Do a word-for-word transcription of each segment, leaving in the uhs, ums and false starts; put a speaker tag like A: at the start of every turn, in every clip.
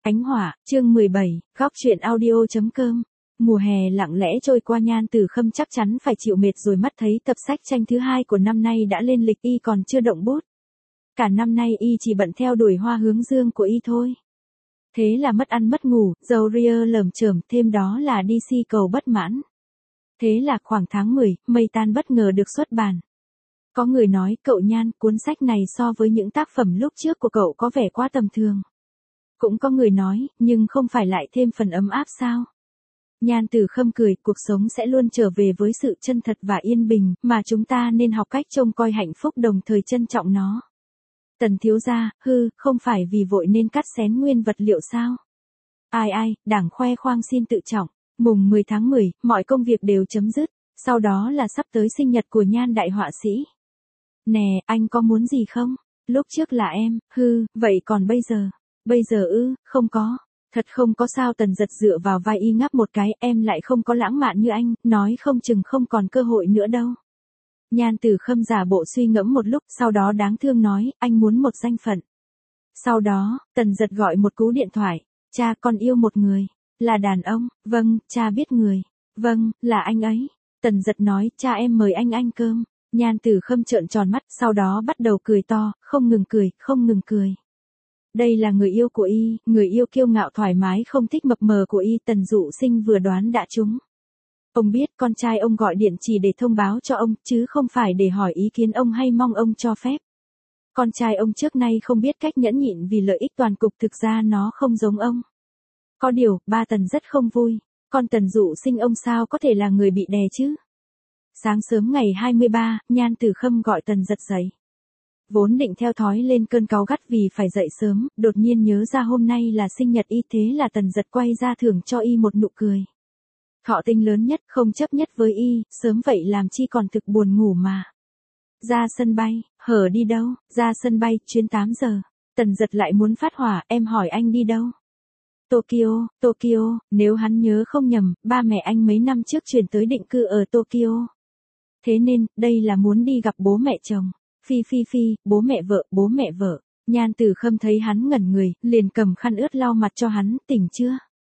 A: Ánh hỏa, chương mười bảy, góc truyện audio.com. Mùa hè lặng lẽ trôi qua, Nhan Tử Khâm chắc chắn phải chịu mệt rồi, mắt thấy tập sách tranh thứ hai của năm nay đã lên lịch, y còn chưa động bút. Cả năm nay y chỉ bận theo đuổi hoa hướng dương của y thôi. Thế là mất ăn mất ngủ, râu ria lởm chởm, thêm đó là đê xê cầu bất mãn. Thế là khoảng tháng mười, Mây Tan bất ngờ được xuất bản. Có người nói, cậu Nhan, cuốn sách này so với những tác phẩm lúc trước của cậu có vẻ quá tầm thường. Cũng có người nói, nhưng không phải lại thêm phần ấm áp sao? Nhan Tử Khâm cười, cuộc sống sẽ luôn trở về với sự chân thật và yên bình, mà chúng ta nên học cách trông coi hạnh phúc đồng thời trân trọng nó. Tần thiếu gia, hư, không phải vì vội nên cắt xén nguyên vật liệu sao? Ai ai, đảng khoe khoang xin tự trọng. Mùng mười tháng mười, mọi công việc đều chấm dứt, sau đó là sắp tới sinh nhật của Nhan đại họa sĩ. Nè, anh có muốn gì không? Lúc trước là em, hư, vậy còn bây giờ? Bây giờ ư, không có. Thật không có sao? Tần Giật dựa vào vai y ngáp một cái, em lại không có lãng mạn như anh, nói không chừng không còn cơ hội nữa đâu. Nhan Tử Khâm giả bộ suy ngẫm một lúc, sau đó đáng thương nói, anh muốn một danh phận. Sau đó, Tần Giật gọi một cú điện thoại, cha, con yêu một người. Là đàn ông, vâng, cha biết người. Vâng, là anh ấy. Tần Giật nói, cha em mời anh ăn cơm. Nhan Tử Khâm trợn tròn mắt, sau đó bắt đầu cười to, không ngừng cười, không ngừng cười. Đây là người yêu của y, người yêu kiêu ngạo thoải mái không thích mập mờ của y. Tần Dụ Sinh vừa đoán đã trúng. Ông biết con trai ông gọi điện chỉ để thông báo cho ông, chứ không phải để hỏi ý kiến ông hay mong ông cho phép. Con trai ông trước nay không biết cách nhẫn nhịn vì lợi ích toàn cục, thực ra nó không giống ông. Có điều, ba Tần rất không vui. Con Tần Dụ Sinh ông sao có thể là người bị đè chứ? Sáng sớm ngày hai mươi ba, Nhan Tử Khâm gọi Tần Giật dậy. Vốn định theo thói lên cơn cáu gắt vì phải dậy sớm, đột nhiên nhớ ra hôm nay là sinh nhật y, thế là Tần Giật quay ra thưởng cho y một nụ cười. Thọ tinh lớn nhất, không chấp nhất với y, sớm vậy làm chi còn thực buồn ngủ mà. Ra sân bay, hở đi đâu? Ra sân bay, chuyến tám giờ. Tần Giật lại muốn phát hỏa, em hỏi anh đi đâu? Tokyo, Tokyo, nếu hắn nhớ không nhầm, ba mẹ anh mấy năm trước chuyển tới định cư ở Tokyo. Thế nên, đây là muốn đi gặp bố mẹ chồng. Phi phi phi, bố mẹ vợ, bố mẹ vợ. Nhan Tử Khâm thấy hắn ngẩn người, liền cầm khăn ướt lau mặt cho hắn, tỉnh chưa?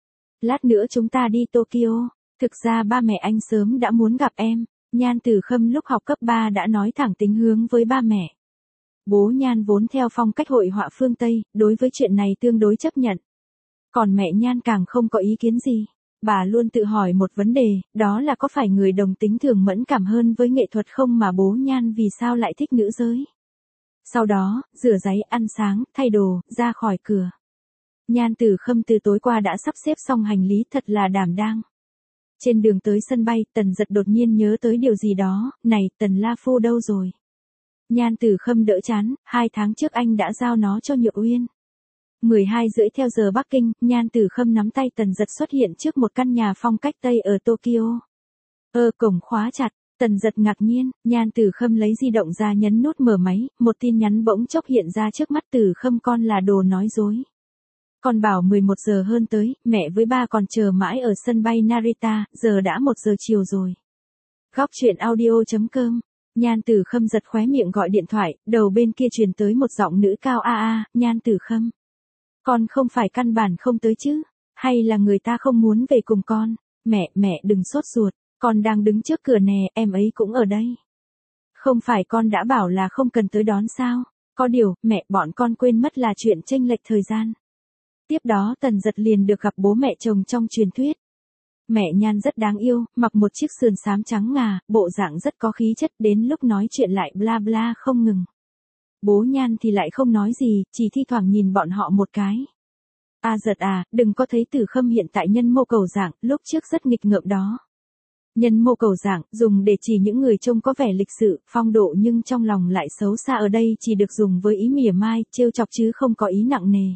A: Lát nữa chúng ta đi Tokyo. Thực ra ba mẹ anh sớm đã muốn gặp em. Nhan Tử Khâm lúc học cấp ba đã nói thẳng tính hướng với ba mẹ. Bố Nhan vốn theo phong cách hội họa phương Tây, đối với chuyện này tương đối chấp nhận. Còn mẹ Nhan càng không có ý kiến gì. Bà luôn tự hỏi một vấn đề, đó là có phải người đồng tính thường mẫn cảm hơn với nghệ thuật không, mà bố Nhan vì sao lại thích nữ giới. Sau đó, rửa ráy, ăn sáng, thay đồ, ra khỏi cửa. Nhan Tử Khâm từ tối qua đã sắp xếp xong hành lý, thật là đảm đang. Trên đường tới sân bay, Tần Giật đột nhiên nhớ tới điều gì đó, này, Tần La Phu đâu rồi? Nhan Tử Khâm đỡ chán, hai tháng trước anh đã giao nó cho Nhược Uyên. mười hai rưỡi theo giờ Bắc Kinh, Nhan Tử Khâm nắm tay Tần Giật xuất hiện trước một căn nhà phong cách Tây ở Tokyo. Ơ, cổng khóa chặt. Tần Giật ngạc nhiên, Nhan Tử Khâm lấy di động ra nhấn nút mở máy, một tin nhắn bỗng chốc hiện ra trước mắt. Tử Khâm, con là đồ nói dối. Con bảo mười một giờ hơn tới, mẹ với ba còn chờ mãi ở sân bay Narita, giờ đã một giờ chiều rồi. Góc truyện audio.com. Nhan Tử Khâm giật khóe miệng gọi điện thoại, đầu bên kia truyền tới một giọng nữ cao a a, Nhan Tử Khâm. Con không phải căn bản không tới chứ? Hay là người ta không muốn về cùng con? Mẹ, mẹ đừng sốt ruột, con đang đứng trước cửa nè, em ấy cũng ở đây. Không phải con đã bảo là không cần tới đón sao? Có điều, mẹ, bọn con quên mất là chuyện chênh lệch thời gian. Tiếp đó Tần Giật liền được gặp bố mẹ chồng trong truyền thuyết. Mẹ Nhan rất đáng yêu, mặc một chiếc sườn xám trắng ngà, bộ dạng rất có khí chất, đến lúc nói chuyện lại bla bla không ngừng. Bố Nhan thì lại không nói gì, chỉ thi thoảng nhìn bọn họ một cái. A Giật à, đừng có thấy Tử Khâm hiện tại nhân mô cầu dạng, lúc trước rất nghịch ngợm đó. Nhân mô cầu dạng, dùng để chỉ những người trông có vẻ lịch sự, phong độ nhưng trong lòng lại xấu xa, ở đây chỉ được dùng với ý mỉa mai, trêu chọc chứ không có ý nặng nề.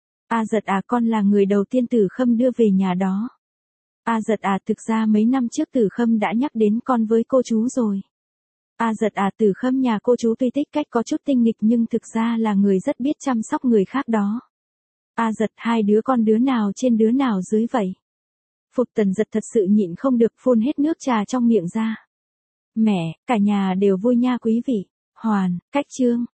A: A Giật à, con là người đầu tiên Tử Khâm đưa về nhà đó. A Giật à, thực ra mấy năm trước Tử Khâm đã nhắc đến con với cô chú rồi. A Giật à, Tử Khâm nhà cô chú tuy tích cách có chút tinh nghịch nhưng thực ra là người rất biết chăm sóc người khác đó. A Giật, hai đứa con đứa nào trên đứa nào dưới vậy? Phục. Tần Giật thật sự nhịn không được, phun hết nước trà trong miệng ra. Mẹ, cả nhà đều vui nha quý vị. Hoàn, cách chương.